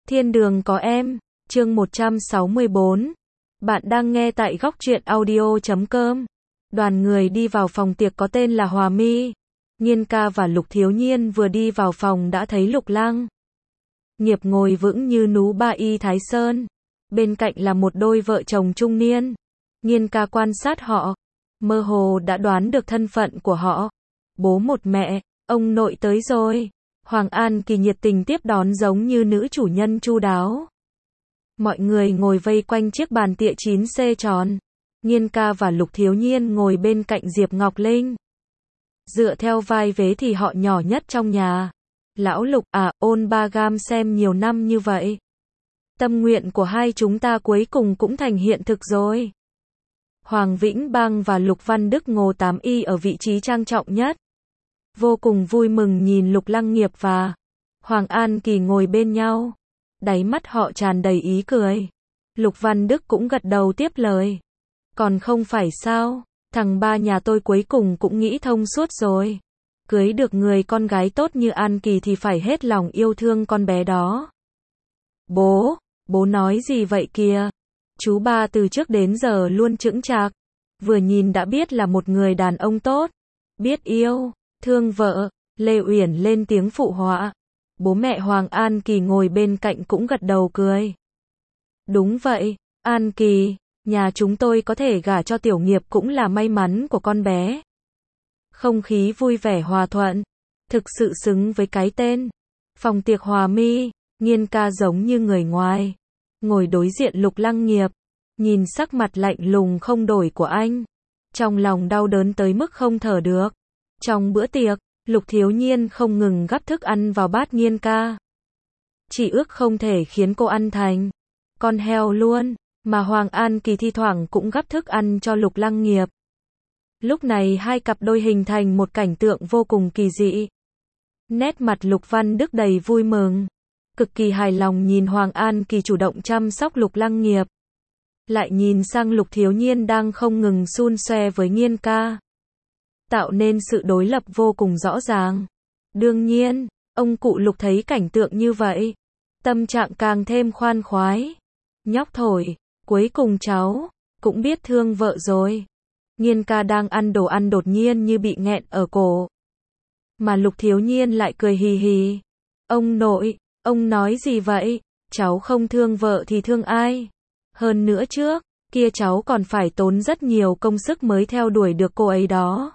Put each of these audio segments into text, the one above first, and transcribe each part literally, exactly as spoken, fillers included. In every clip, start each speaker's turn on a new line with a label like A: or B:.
A: Thiên đường có em, chương một trăm sáu mươi bốn. Bạn đang nghe tại góc truyện audio chấm com. Đoàn người đi vào phòng tiệc có tên là Hòa Mi. Nhiên ca và Lục Thiếu Nhiên vừa đi vào phòng đã thấy Lục Lăng Nghiệp ngồi vững như núi Ba Y Thái Sơn. Bên cạnh là một đôi vợ chồng trung niên. Nhiên ca quan sát họ, mơ hồ đã đoán được thân phận của họ. Bố một mẹ, ông nội tới rồi. Hoàng An Kỳ nhiệt tình tiếp đón giống như nữ chủ nhân chu đáo. Mọi người ngồi vây quanh chiếc bàn tịa chín xê tròn. Nhiên ca và Lục Thiếu Nhiên ngồi bên cạnh Diệp Ngọc Linh. Dựa theo vai vế thì họ nhỏ nhất trong nhà. Lão Lục à, ôn ba gam xem nhiều năm như vậy. Tâm nguyện của hai chúng ta cuối cùng cũng thành hiện thực rồi. Hoàng Vĩnh Bang và Lục Văn Đức ngồi tám y ở vị trí trang trọng nhất. Vô cùng vui mừng nhìn Lục Lăng Nghiệp và Hoàng An Kỳ ngồi bên nhau. Đáy mắt họ tràn đầy ý cười. Lục Văn Đức cũng gật đầu tiếp lời. Còn không phải sao, thằng ba nhà tôi cuối cùng cũng nghĩ thông suốt rồi. Cưới được người con gái tốt như An Kỳ thì phải hết lòng yêu thương con bé đó. Bố, bố nói gì vậy kìa? Chú ba từ trước đến giờ luôn chững chạc. Vừa nhìn đã biết là một người đàn ông tốt. Biết yêu, thương vợ. Lê Uyển lên tiếng phụ họa. Bố mẹ Hoàng An Kỳ ngồi bên cạnh cũng gật đầu cười. Đúng vậy, An Kỳ, nhà chúng tôi có thể gả cho Tiểu Nghiệp cũng là may mắn của con bé. Không khí vui vẻ hòa thuận, thực sự xứng với cái tên. Phòng tiệc Hòa Mi, Nhiên ca giống như người ngoài, ngồi đối diện Lục Lăng Nghiệp, nhìn sắc mặt lạnh lùng không đổi của anh, trong lòng đau đớn tới mức không thở được. Trong bữa tiệc, Lục Thiếu Nhiên không ngừng gắp thức ăn vào bát Nhiên ca. Chỉ ước không thể khiến cô ăn thành con heo luôn, mà Hoàng An Kỳ thi thoảng cũng gắp thức ăn cho Lục Lăng Nghiệp. Lúc này hai cặp đôi hình thành một cảnh tượng vô cùng kỳ dị. Nét mặt Lục Văn Đức đầy vui mừng, cực kỳ hài lòng nhìn Hoàng An Kỳ chủ động chăm sóc Lục Lăng Nghiệp. Lại nhìn sang Lục Thiếu Nhiên đang không ngừng xun xoe với Nhiên ca, tạo nên sự đối lập vô cùng rõ ràng. Đương nhiên, ông cụ Lục thấy cảnh tượng như vậy, tâm trạng càng thêm khoan khoái. Nhóc thổi, cuối cùng cháu cũng biết thương vợ rồi. Nhiên ca đang ăn đồ ăn đột nhiên như bị nghẹn ở cổ. Mà Lục Thiếu Nhiên lại cười hì hì. Ông nội, ông nói gì vậy? Cháu không thương vợ thì thương ai? Hơn nữa trước kia cháu còn phải tốn rất nhiều công sức mới theo đuổi được cô ấy đó.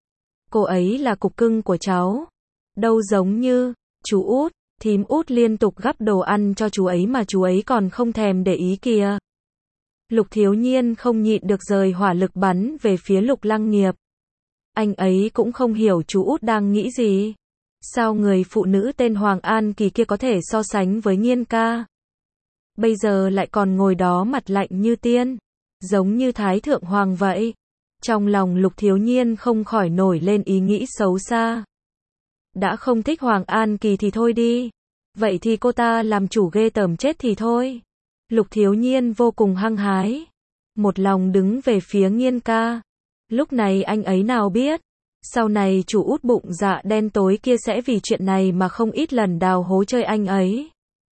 A: Cô ấy là cục cưng của cháu. Đâu giống như chú Út, thím Út liên tục gắp đồ ăn cho chú ấy mà chú ấy còn không thèm để ý kìa. Lục Thiếu Nhiên không nhịn được rời hỏa lực bắn về phía Lục Lăng Nghiệp. Anh ấy cũng không hiểu chú Út đang nghĩ gì. Sao người phụ nữ tên Hoàng An Kỳ kia có thể so sánh với Nhiên ca? Bây giờ lại còn ngồi đó mặt lạnh như tiên, giống như Thái Thượng Hoàng vậy. Trong lòng Lục Thiếu Nhiên không khỏi nổi lên ý nghĩ xấu xa. Đã không thích Hoàng An Kỳ thì thôi đi. Vậy thì cô ta làm chủ ghê tởm chết thì thôi. Lục Thiếu Nhiên vô cùng hăng hái, một lòng đứng về phía Nhiên ca. Lúc này anh ấy nào biết, sau này chủ Út bụng dạ đen tối kia sẽ vì chuyện này mà không ít lần đào hố chơi anh ấy.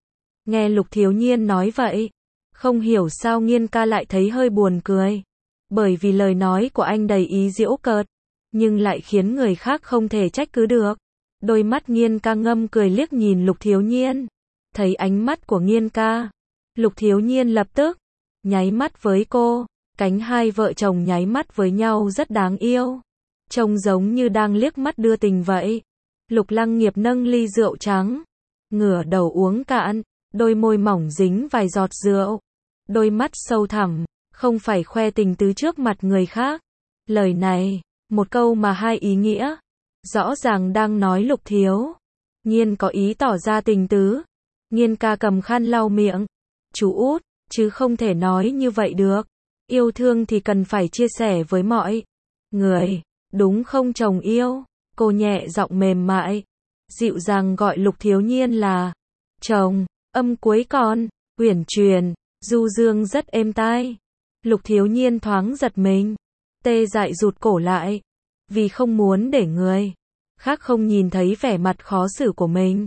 A: Nghe Lục Thiếu Nhiên nói vậy, không hiểu sao Nhiên ca lại thấy hơi buồn cười. Bởi vì lời nói của anh đầy ý giễu cợt, nhưng lại khiến người khác không thể trách cứ được. Đôi mắt Nhiên ca ngâm cười liếc nhìn Lục Thiếu Nhiên. Thấy ánh mắt của Nhiên ca, Lục Thiếu Nhiên lập tức nháy mắt với cô. Cánh hai vợ chồng nháy mắt với nhau rất đáng yêu, trông giống như đang liếc mắt đưa tình vậy. Lục Lăng Nghiệp nâng ly rượu trắng, ngửa đầu uống cạn, đôi môi mỏng dính vài giọt rượu, đôi mắt sâu thẳm, không phải khoe tình tứ trước mặt người khác. Lời này, một câu mà hai ý nghĩa, rõ ràng đang nói Lục Thiếu Nhiên có ý tỏ ra tình tứ. Nhiên ca cầm khăn lau miệng. Chú Út, chứ không thể nói như vậy được. Yêu thương thì cần phải chia sẻ với mọi người, đúng không chồng yêu? Cô nhẹ giọng mềm mại, dịu dàng gọi Lục Thiếu Nhiên là chồng. Âm cuối còn uyển chuyển, du dương rất êm tai. Lục Thiếu Nhiên thoáng giật mình, tê dại rụt cổ lại, vì không muốn để người khác không nhìn thấy vẻ mặt khó xử của mình.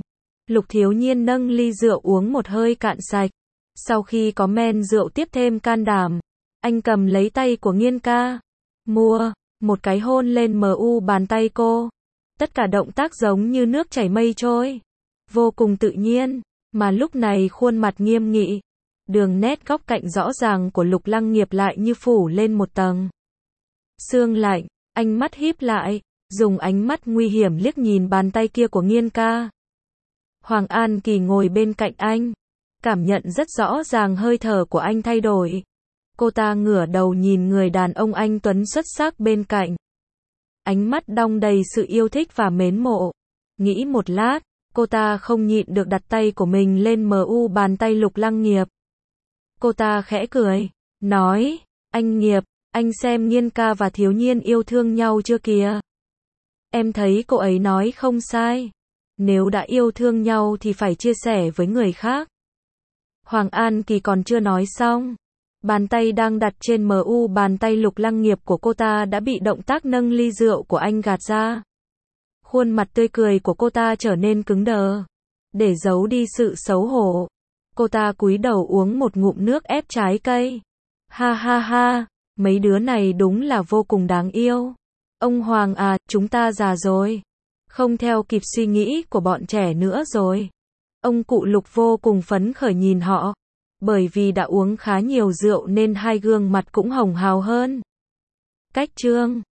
A: Lục Thiếu Nhiên nâng ly rượu uống một hơi cạn sạch. Sau khi có men rượu tiếp thêm can đảm, anh cầm lấy tay của Nghiên ca. Mua, một cái hôn lên mu bàn tay cô. Tất cả động tác giống như nước chảy mây trôi. Vô cùng tự nhiên, mà lúc này khuôn mặt nghiêm nghị. Đường nét góc cạnh rõ ràng của Lục Lăng Nghiệp lại như phủ lên một tầng sương lạnh, ánh mắt híp lại, dùng ánh mắt nguy hiểm liếc nhìn bàn tay kia của Nghiên ca. Hoàng An Kỳ ngồi bên cạnh anh, cảm nhận rất rõ ràng hơi thở của anh thay đổi. Cô ta ngửa đầu nhìn người đàn ông anh tuấn xuất sắc bên cạnh. Ánh mắt đong đầy sự yêu thích và mến mộ. Nghĩ một lát, cô ta không nhịn được đặt tay của mình lên mu bàn tay Lục Lăng Nghiệp. Cô ta khẽ cười, nói, anh Nghiệp, anh xem Nghiên ca và Thiếu Nhiên yêu thương nhau chưa kìa. Em thấy cô ấy nói không sai. Nếu đã yêu thương nhau thì phải chia sẻ với người khác. Hoàng An Kỳ còn chưa nói xong. Bàn tay đang đặt trên mu bàn tay Lục Lăng Nghiệp của cô ta đã bị động tác nâng ly rượu của anh gạt ra. Khuôn mặt tươi cười của cô ta trở nên cứng đờ. Để giấu đi sự xấu hổ, cô ta cúi đầu uống một ngụm nước ép trái cây. Ha ha ha, mấy đứa này đúng là vô cùng đáng yêu. Ông Hoàng à, chúng ta già rồi. Không theo kịp suy nghĩ của bọn trẻ nữa rồi. Ông cụ Lục vô cùng phấn khởi nhìn họ. Bởi vì đã uống khá nhiều rượu nên hai gương mặt cũng hồng hào hơn. Cách chương